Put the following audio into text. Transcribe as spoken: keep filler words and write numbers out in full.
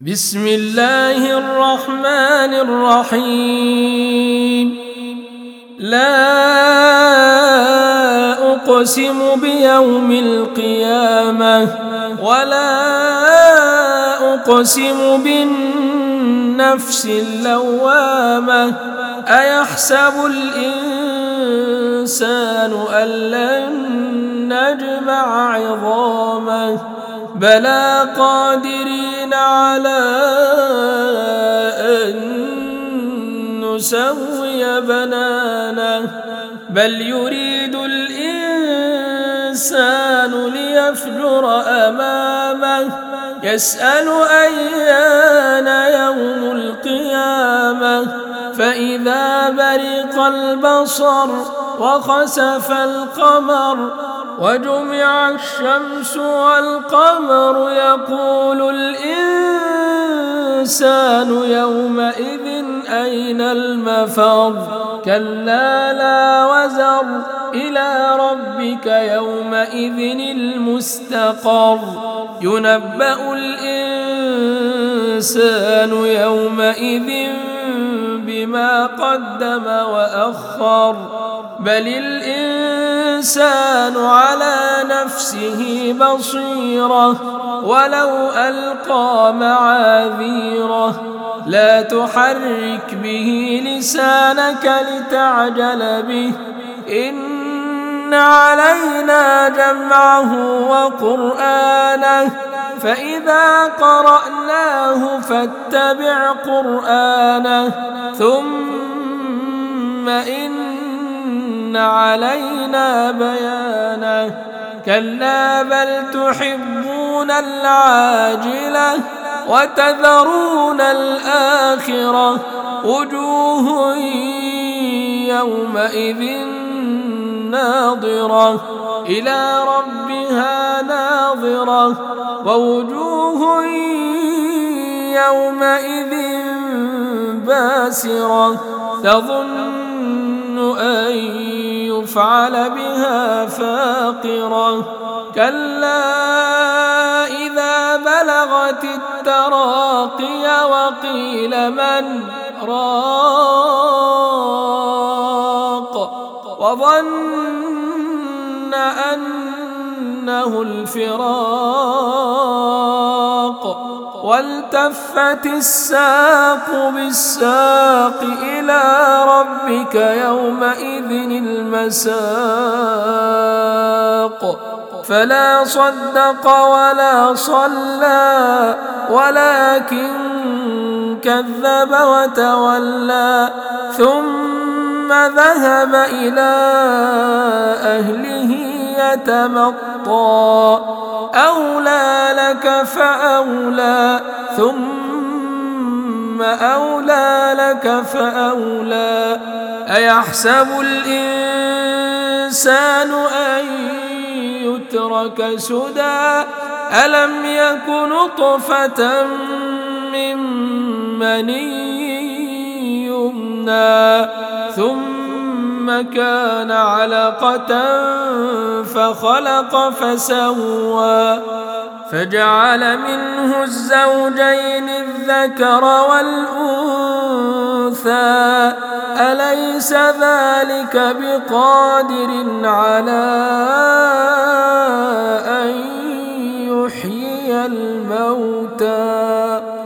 بسم الله الرحمن الرحيم. لا أقسم بيوم القيامة ولا أقسم بالنفس اللوامة. أيحسب الإنسان أن لن نجمع عظامه بلى قادرين على أن نسوي بنانه بل يريد الإنسان ليفجر أمامه يسأل أيان يوم القيامة فإذا برق البصر وخسف القمر وجمع الشمس والقمر يقول الإنسان يومئذ أين المفر كلا لا وزر إلى ربك يومئذ المستقر ينبأ الإنسان يومئذ بما قدم وأخر بل الإنسان على نفسه بصيرة ولو ألقى معاذيره لا تحرك به لسانك لتعجل به إن علينا جمعه وقرآنه فإذا قرأناه فاتبع قرآنه ثم إن علينا بيانه كلا بل تحبون العاجلة وتذرون الآخرة وجوه يومئذ ناظرة إلى ربها ناظرة ووجوه يومئذ باسرة تظن أن يفعل بها فاقرة كلا إذا بلغت التراقي وقيل من راق وظن أنه الفراق والتفت الساق بالساق إلى ربك يومئذ المساق فلا صدق ولا صلى ولكن كذب وتولى ثم ذهب إلى أهله يتمطى أولى لك فأولى ثم أولى لك فأولى أيحسب الإنسان أن يترك سدى ألم يك نطفة من مني يمنى ثم كان علقة فخلق فسوى فجعل منه الزوجين الذكر والأنثى أليس ذلك بقادر على أن يحيي الموتى